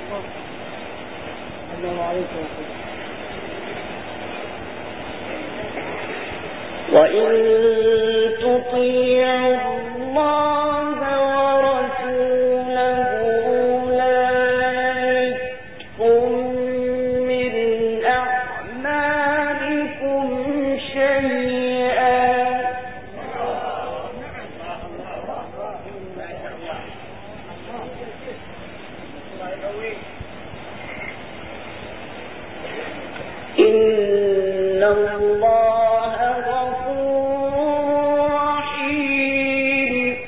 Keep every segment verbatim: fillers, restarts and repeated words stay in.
وإن تطيعوا الله ورسوله لا يلدكم من أعمالكم شيئا إن الله غفور رحيم.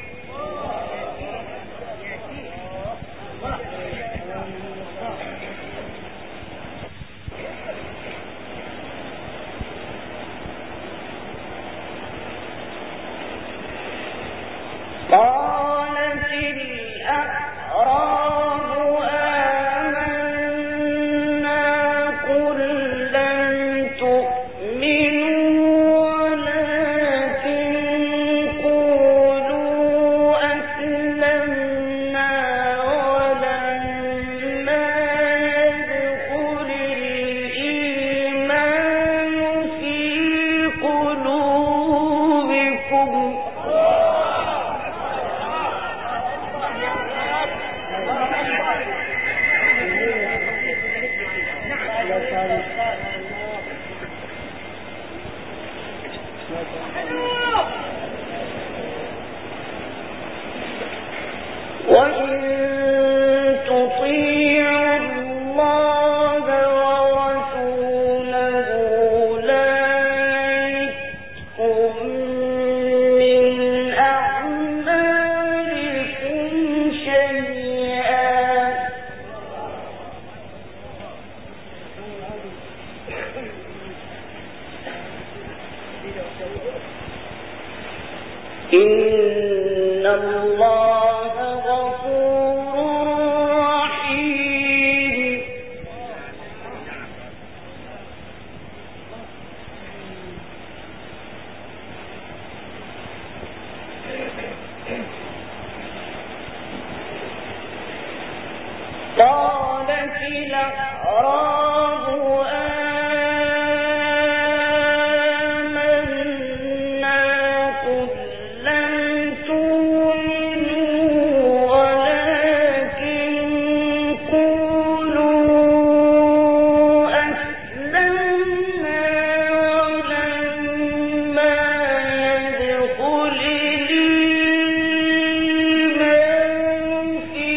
قالت الأعراب آمنا قل لم تؤمنوا ولكن قولوا أسلمنا ولما يدخل الإيمان في قلوبكم وإن تطيعوا الله ورسوله لا يلدكم من أعمالكم شيئا إن الله غفور رحيم. قالت الأعراب آمنا قل لم تؤمنوا ولكن قولوا أسلمنا ولما يدخل الإيمان في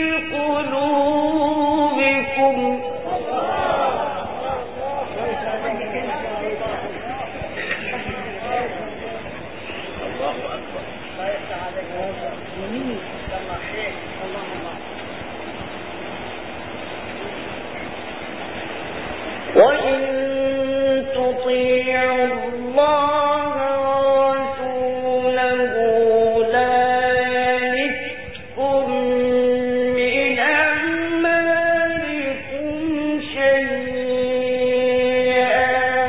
قلوبكم وإن تطيعوا الله ورسوله لا يلدكم من أعمالكم شيئا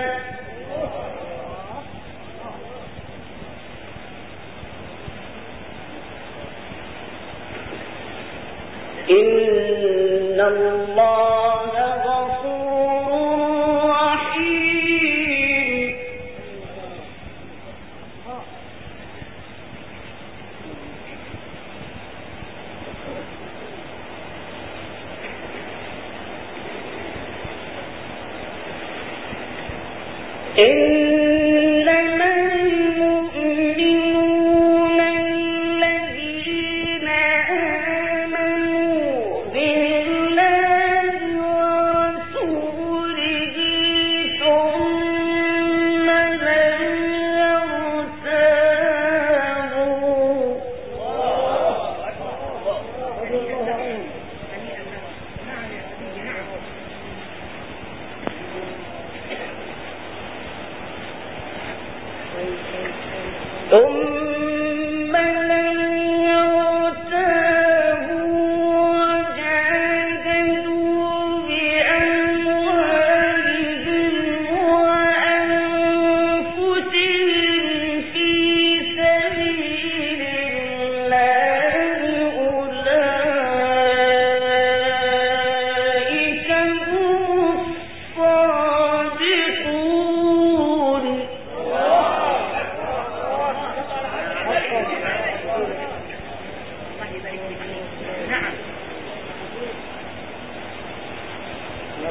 إن الله غفور رحيم. إنما المؤمنون الذين آمنوا بالله ورسوله ثم لم يرتابوا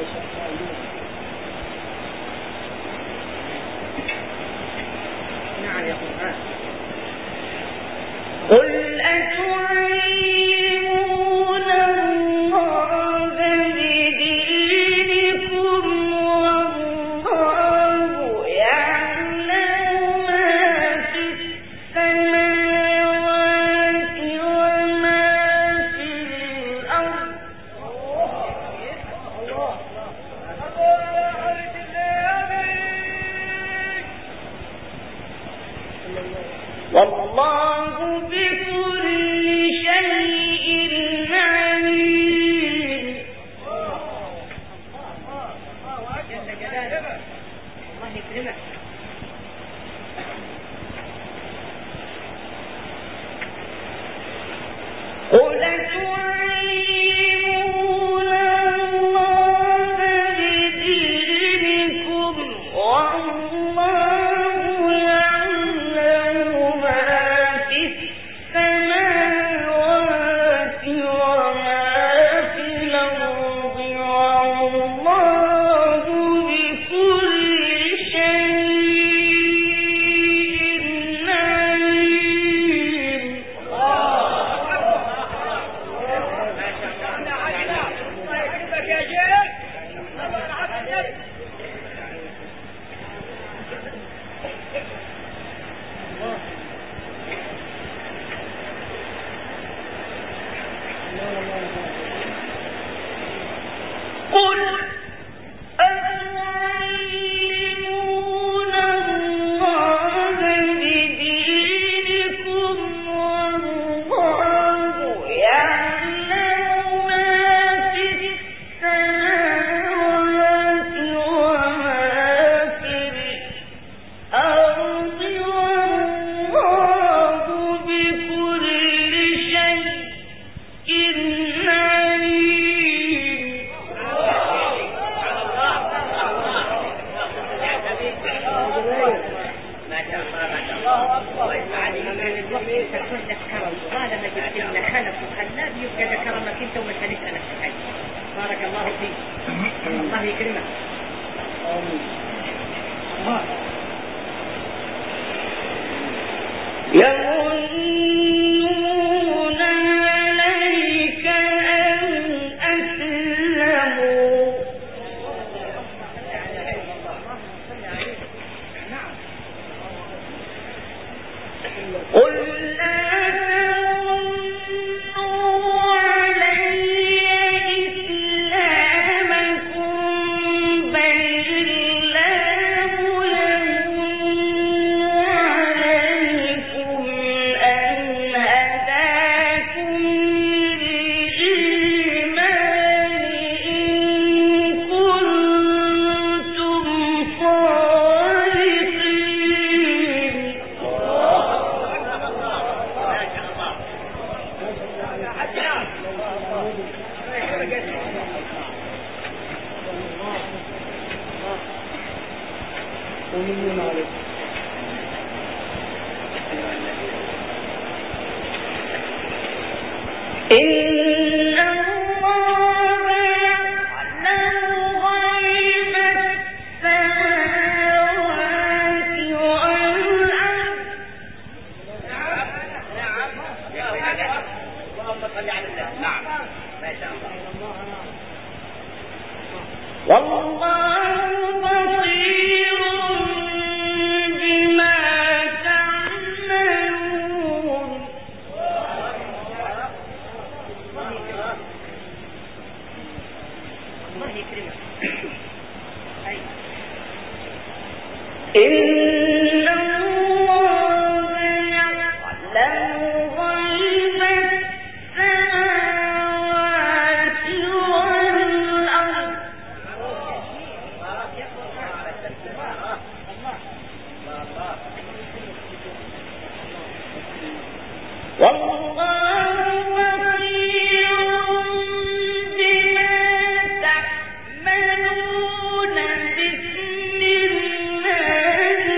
بسم الله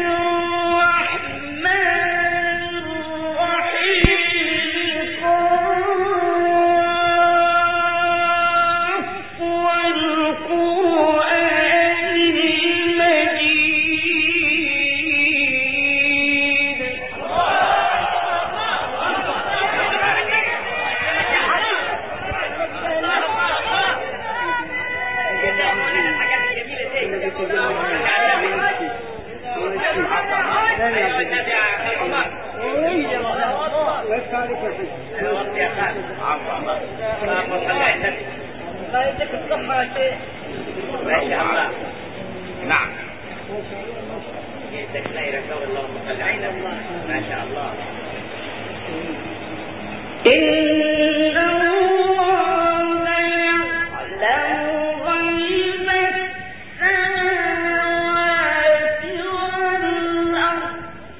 الصحة يا شيخ. ما شاء الله. نعم. جئتك خيرك اللهم صل على النبي. ما شاء الله. إن الله يعلم غيب السماوات والأرض.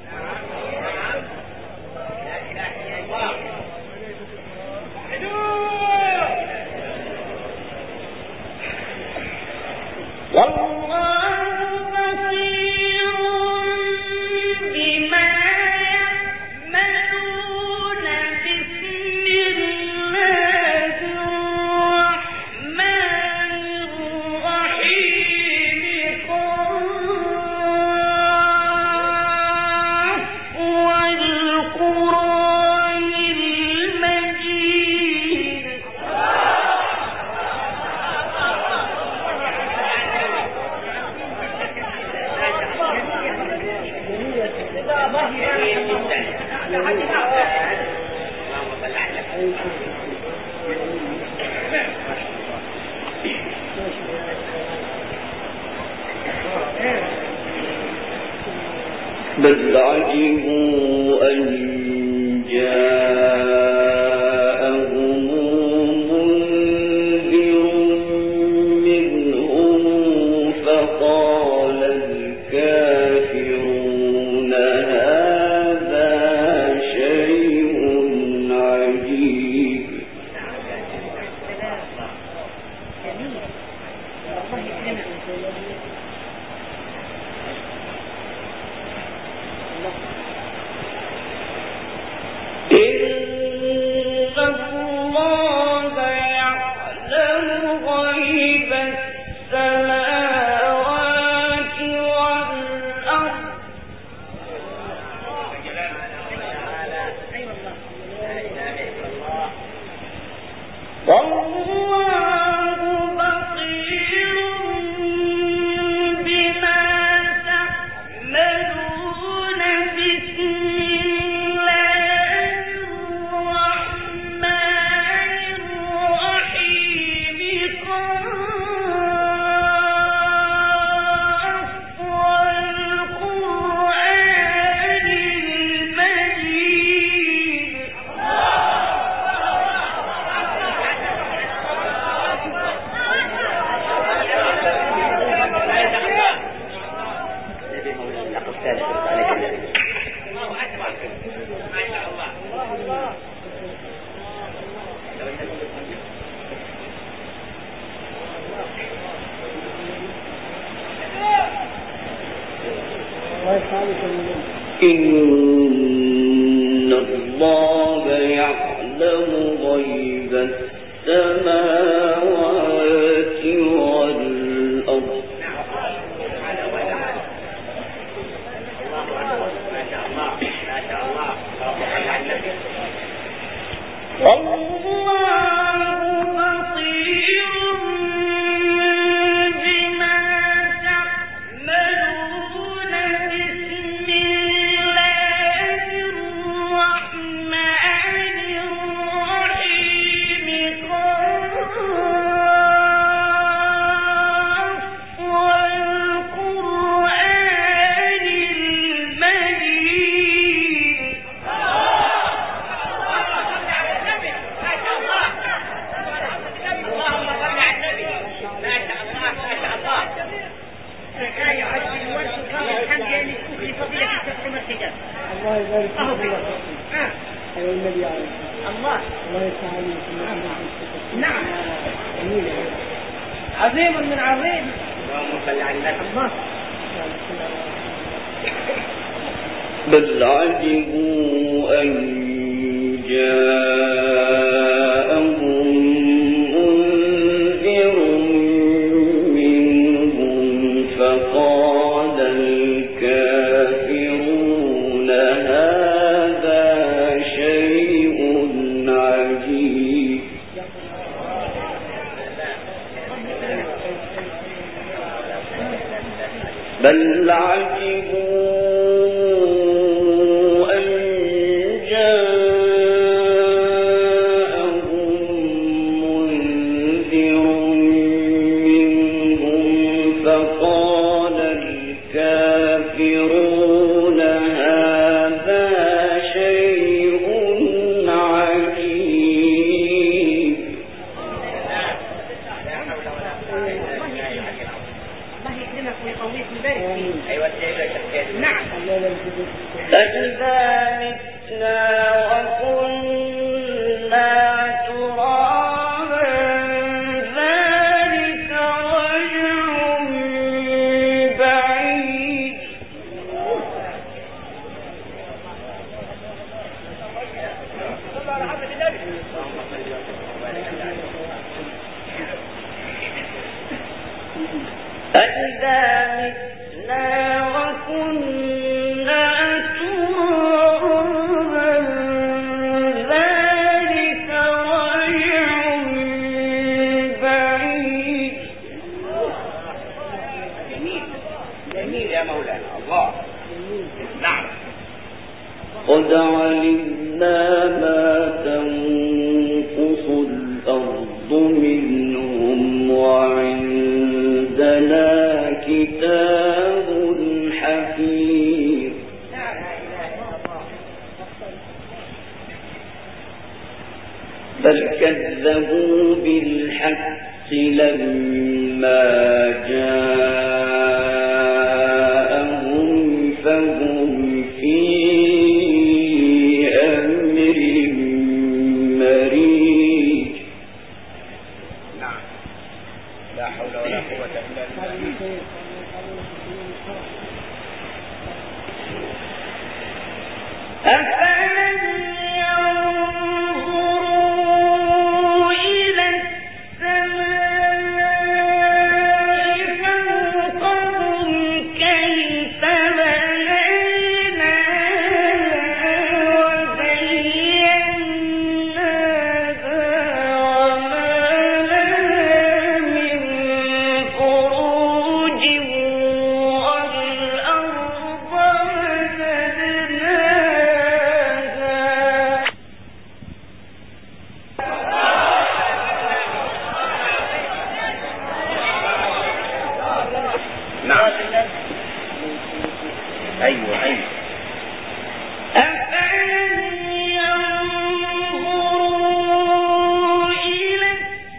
والله بصير بما يعملون. بسم الله الرحمن الرحيم. قاف والقرآن المجيد. بل عجبوا أن جاءهم منذر منهم فقال الكافرون هذا شيء عجيب. إن الله يعلم غيب السماوات والأرض. والله بصير بما تعملون. بسم الله الرحمن الرحيم. قاف والقرآن المجيد. إن الله يعلم غيب السماوات والأرض. والله بصير بما تعملون. بسم الله الرحمن الرحيم. قاف والقرآن المجيد. الله يبارك فيك. أيها النبي عليه الله الله يسعدك. نعم عظيم من عظيم. اللهم صل على النبي. الله. بل عجبوا أن جاءهم منذر منهم فقال الكافرون هذا شيء عجيب. بل عجبوا أن جاءهم منذر أيوة نعم. فإذا متنا وكنا ترابا ذلك رجع بعيد. أَإِذَا مِتْنَا وَكُنَّا تُرَابًا ذَلِكَ رَجْعٌ بَعِيدٌ. جميل جميل يا مولانا الله. نعم. قد علمنا ما تنقص الأرض منهم وعندنا كتاب حفيظ. بل كذبوا بالحق لما جاءهم فهم في أمر مريج. نعم. لا حول ولا قوة إلا بالله. أفلم ينظروا إلى السماء فوقهم كيف بنيناها وزيناها وما لها من فروج والأرض مددناها. نعم. أيوة أيوة. أفلم ينظروا إلى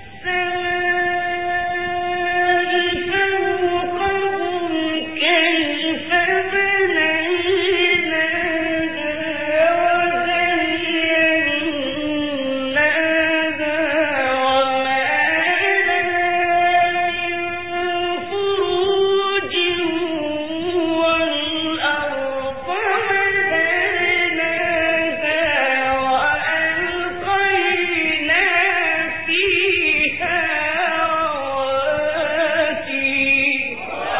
السماء فوقهم كيف بنيناها وزيناها وما لها من فروج والأرض مددناها وألقينا فيها رواسي.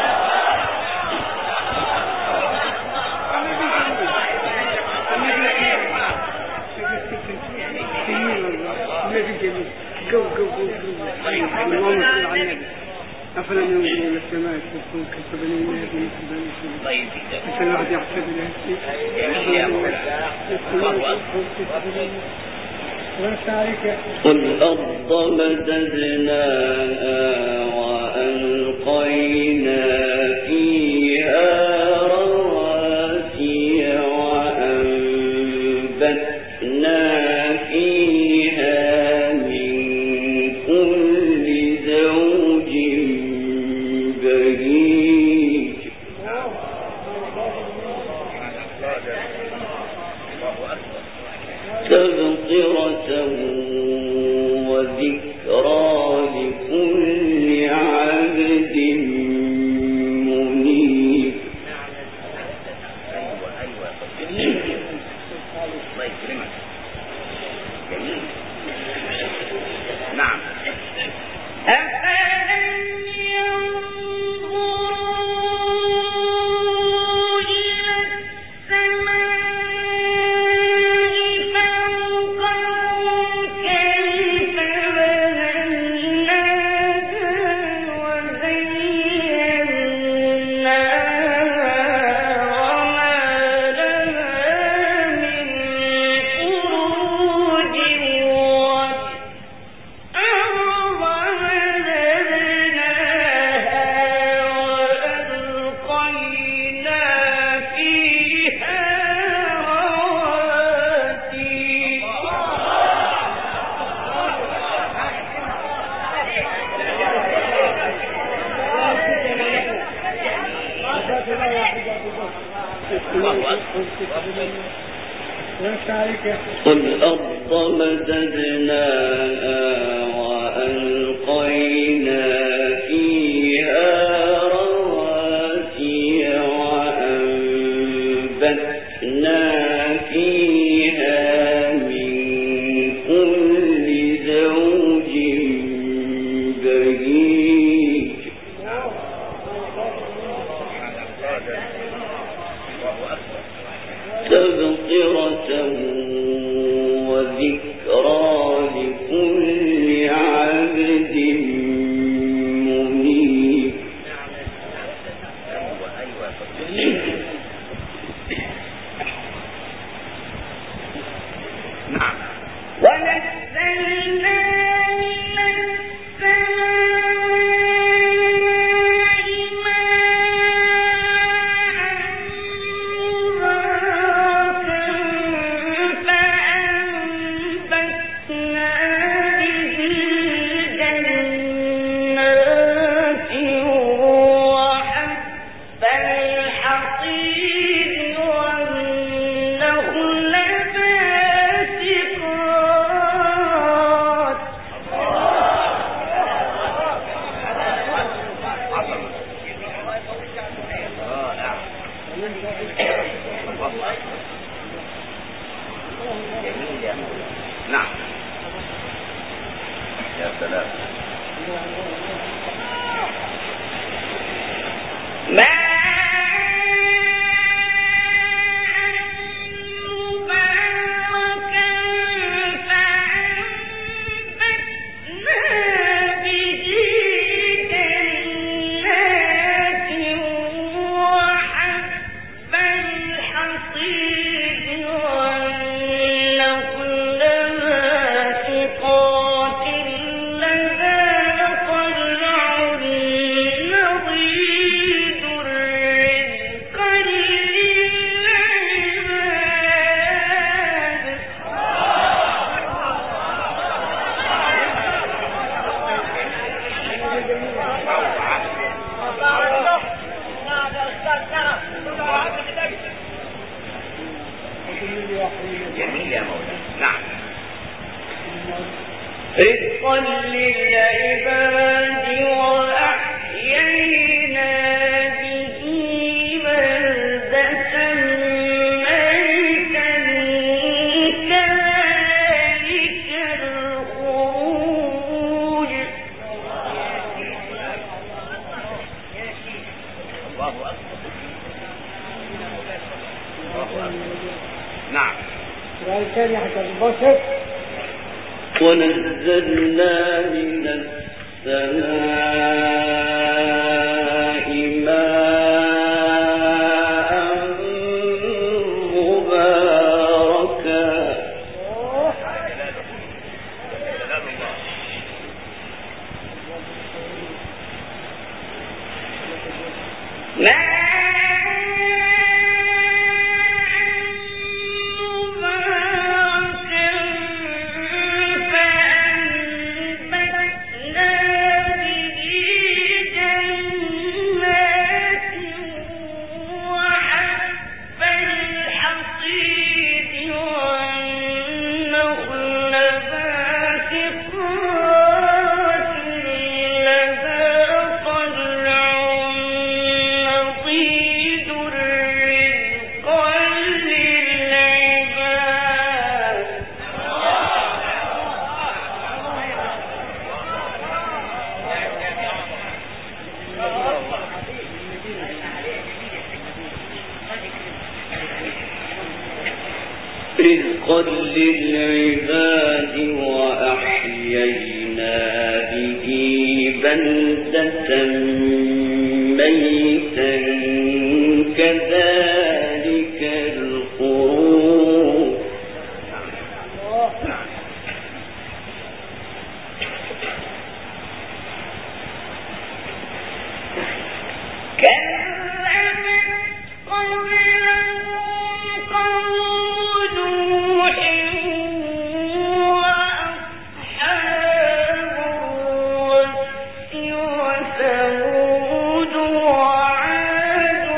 جو جو جو اللهم صل على النبي. أفلم ينظروا إلى السماء فوقهم كيف بنيناها بمثل طيب حتى الواحد يحسب الهستي. جميل يا مولانا الله أكبر. والأرض مددناها وألقينا فيها رواسي وأنبتنا فيها من كل زوج بهيج. تبصرة وذكرى لكل والأرض مددناها وألقينا فيها رواسي وأنبتنا فيها من كل زوج بهيج تبصرة وذكرى لكل عبد منيب. نعم. ونزلنا من السماء ماء فأنبتنا به جنات وحب الحصيد والنخل باسقات. نعم. يا سلام. ما جميل يا مولانا. نعم. رزقا للعباد وأحيينا به بلدة ميتا كذلك الخروج. الله أكبر. الله أكبر. نعم. ونزلنا من السماء ماء مباركا رزقا للعباد وأحيينا به بلدة ميتا كذلك الخروج. وثمود وعاد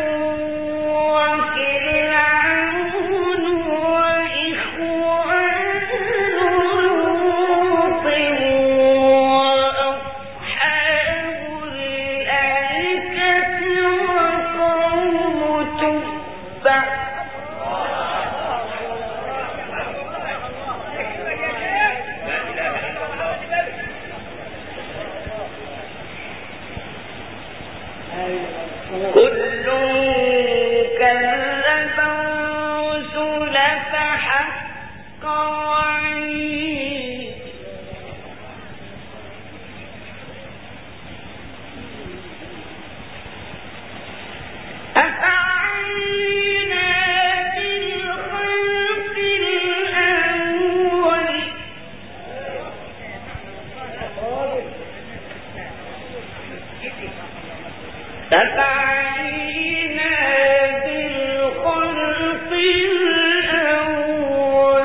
كل كذب الرسل فحق وعيد أفعينا بالخلق الأول أفعينا بالخلق الأول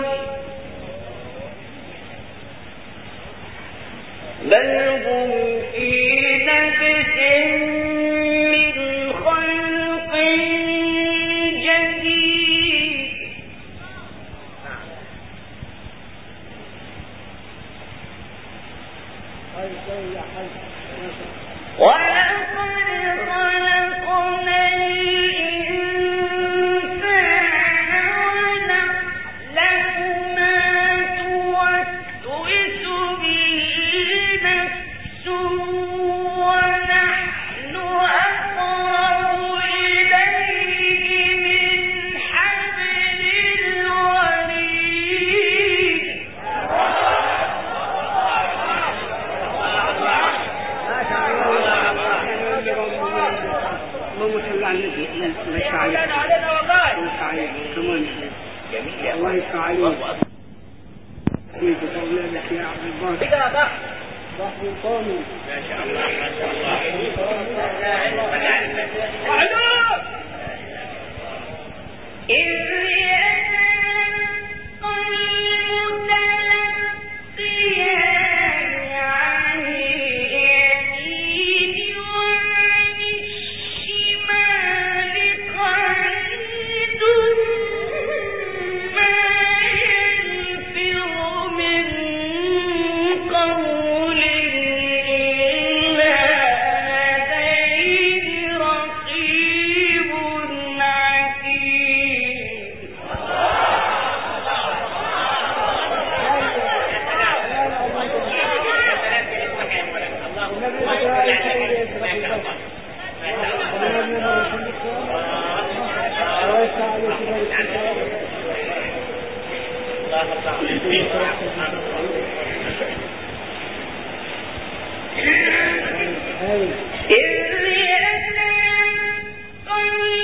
بل هم في لبس من خلق جديد ولقد خلقنا الإنسان ونعلم ما توسوس به نفسه ونحن أقرب إليه من حبل الوريد اللهم صل على النبي. الله يسعدك جميل الله يسعدك كيف أولادك يا عبد الله ضحي القومي ما شاء الله ما شاء الله إذ يتلقى المتلقيان عن اليمين وعن الشمال قعيد ما يلفظ من قول إلا لديه رقيب عتيد إذ يتلقى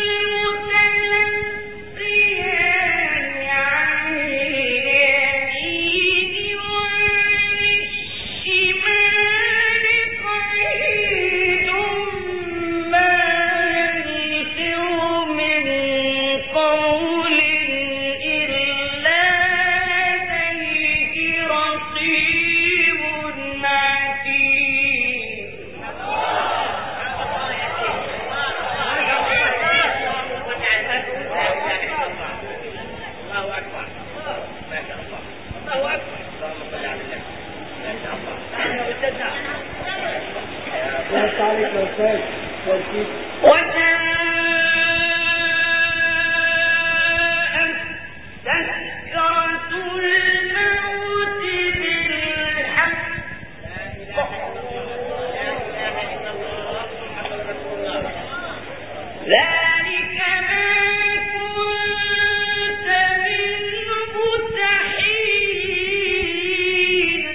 المتلقيان عن اليمين وعن الشمال قعيد ما يلفظ من قول إلا لديه رقيب عتيد الله أكبر ما شاء الله الله أكبر اللهم صل على النبي ما شاء الله الله يسعدك يا أستاذ تركيب وجاءت سكرة الموت بالحق ذلك ما كنت منه تحيد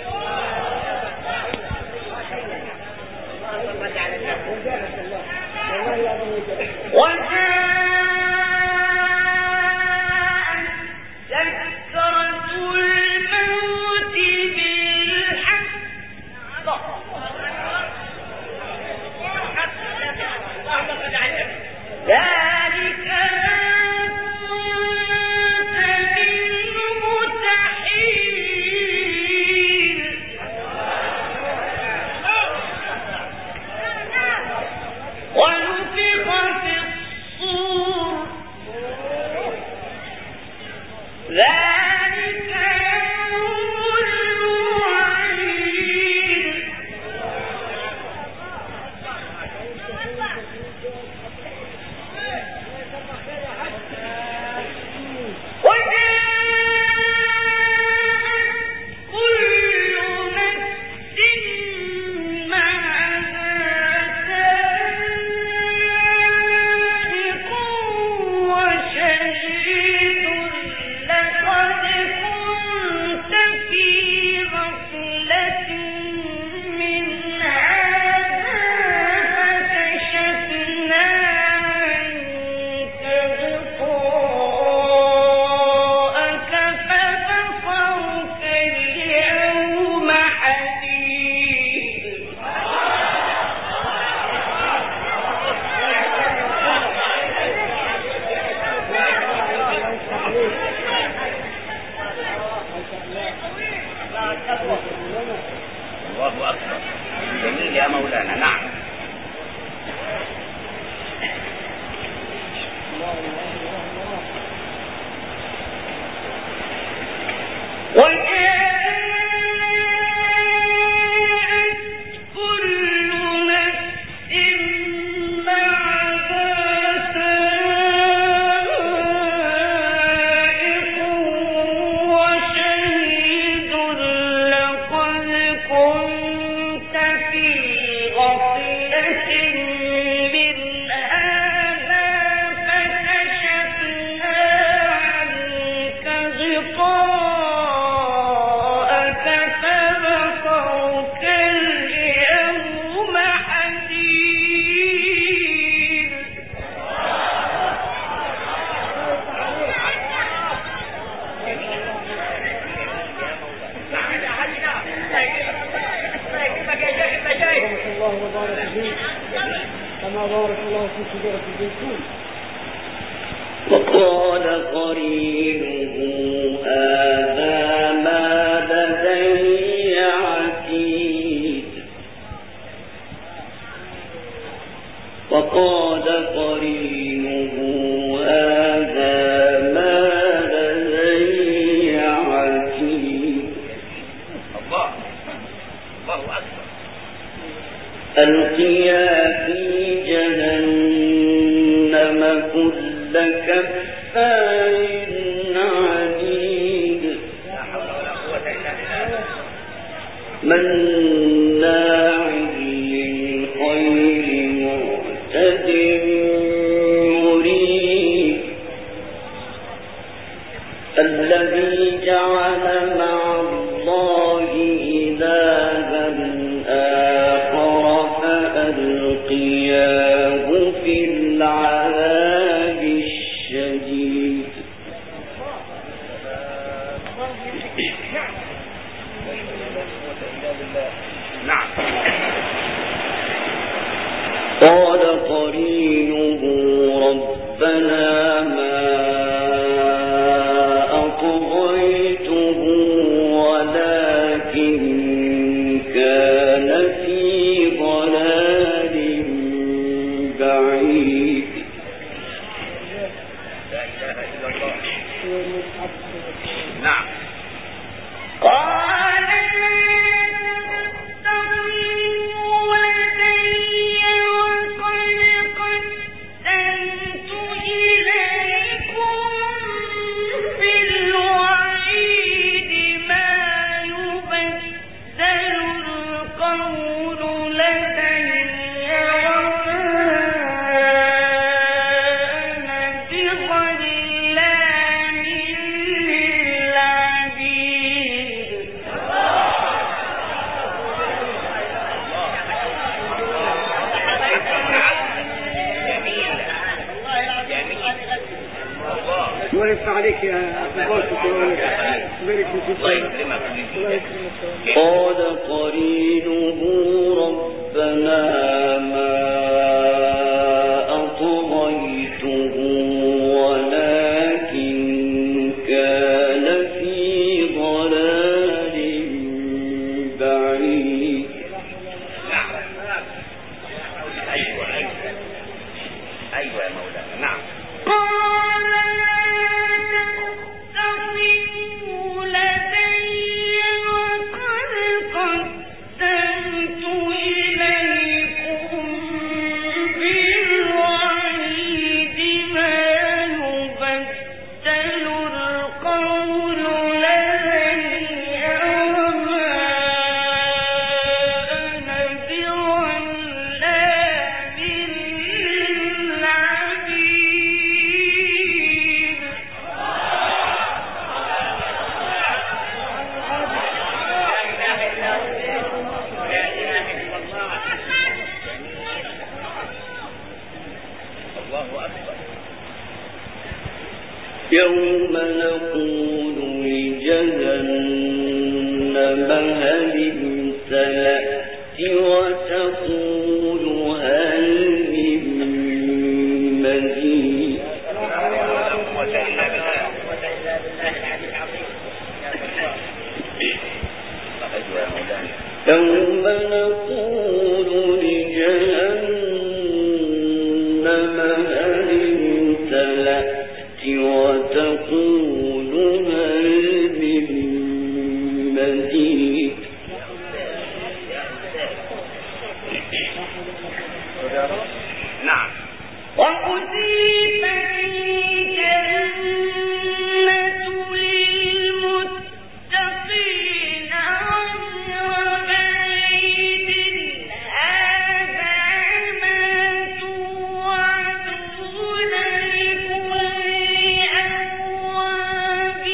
وجاءت سكرة الموت بالحق ذلك ما كنت منه تحيد يا مولانا. نعم. وقال قرينه هذا ما لدي عتيد وقال قرينه هذا ما لدي عتيد. الله الله أكبر. ألقيا في جهنم كل كفار عنيد لا حول ولا قوة إلا بالله. مناع للخير معتد مريب الذي جعل مع الله إلها آخر فألقياه في العذاب الشديد. نعم. قال قرينه ربنا ما أطغيته ولكن كان في ضلال بعيد. لا إله إلا الله. نعم. قال تستغيثوا لدي وقد قدمت إليكم بالوعيد ما يبدل القول لدي وما أنا بظلام للعبيد. الله يفتح عليك يا أبو بكر. الله يكرمك. قال قرينه ربنا ما أطغيته ولكن كان في ضلال بعيد. أيوة أيوة أيوة يا مولانا. نعم. قال تستغيثوا لدي وقد قدمت إليكم بالوعيد ما يبدل القول لدي وما أنا بظلام للعبيد. الله أكبر. يوم نقول لجهنم هل امتلأت وتقول هل من مزيد. يوم نقول وتقول هل من مزيد نعم وأزيفت الجنة للمتقين غير بعيد هذا ما توعدون لكل أواب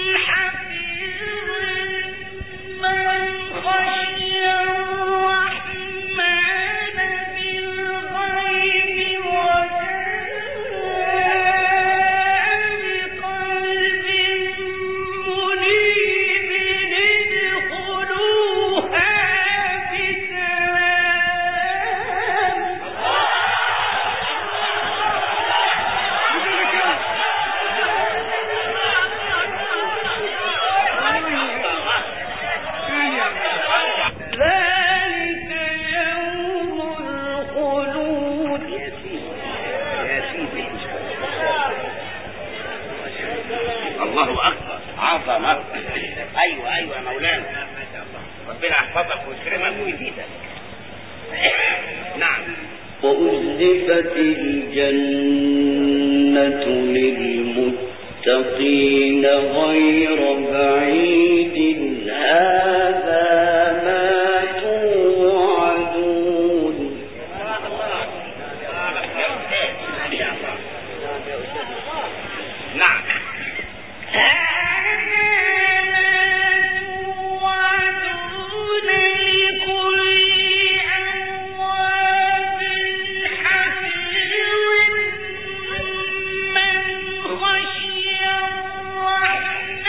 حفيظ من خشي الرحمن بالغيب وجاء بقلب منيب ادخلوها بسلام ذلك يوم الخلود يا سيدي يا سيدي الله أكبر عظمة أيوة أيوة يا مولانا ربنا يحفظك ويكرمك ويزيدك نعم وأزلفت الجنة للمتقين غير بعيد هذا ما توعدون نعم توعدون لكل أواب حفيظ من خشي الرحمن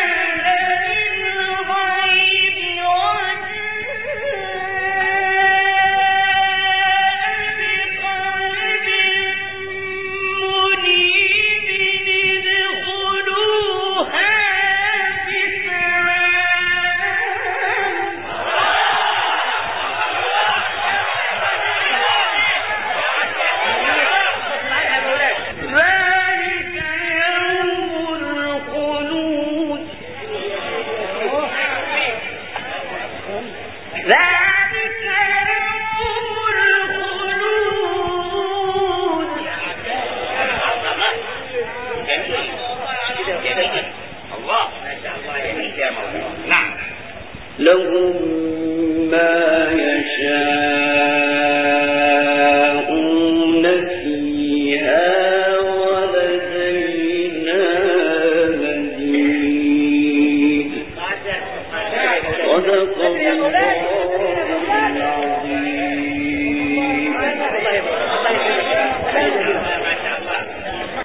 بالغيب لهم ما يشاءون فيها ولدينا مزيد صدق الله